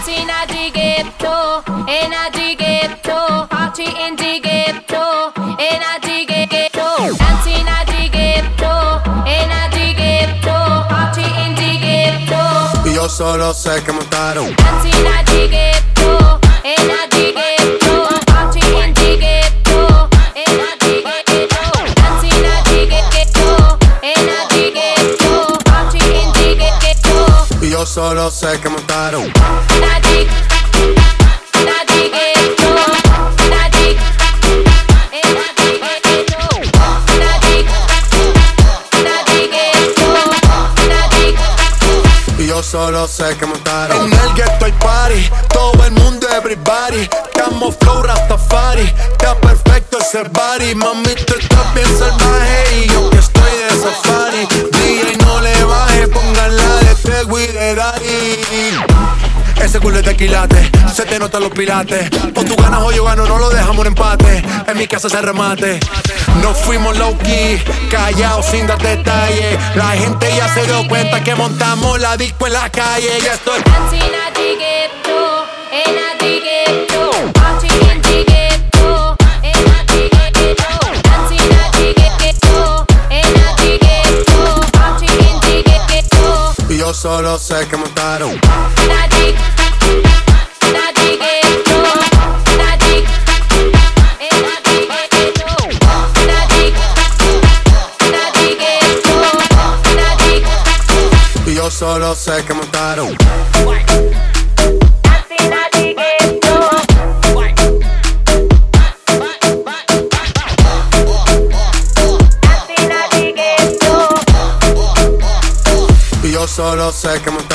Dancing at the ghetto, in at the ghetto, party in the ghetto, in at the ghetto. Dancing at the ghetto, in at the ghetto, party in the ghetto. Y yo solo sé que montaron. Dancing at the ghetto, in at the ghetto, party in the ghetto, in at the ghetto. Dancing at the ghetto, in at the ghetto, party in the ghetto. Y yo solo sé que montaron. Y yo solo sé que montaron. En el ghetto hay party, todo el mundo everybody. Estamos flow Rastafari, está perfecto ese body. Mami, tú estás bien salvaje y yo que estoy de safari. DJ no le baje, pónganla de Tego y de Daddy. Ese culo es de quilate, se te notan los pilates. O tú ganas o yo gano, no lo dejamos en empate. En mi casa se remate. Nos fuimos low key, callados sin dar detalles. La gente ya se dio cuenta que montamos la disco en la calle. Ya estoy Dancing at the ghetto, in at the ghetto, party in the ghetto, in at the ghetto. Dancing at the ghetto, in at the ghetto, party in the ghetto. y yo solo sé que montaron. Y yo solo sé que montaron. Y yo solo sé que montaron.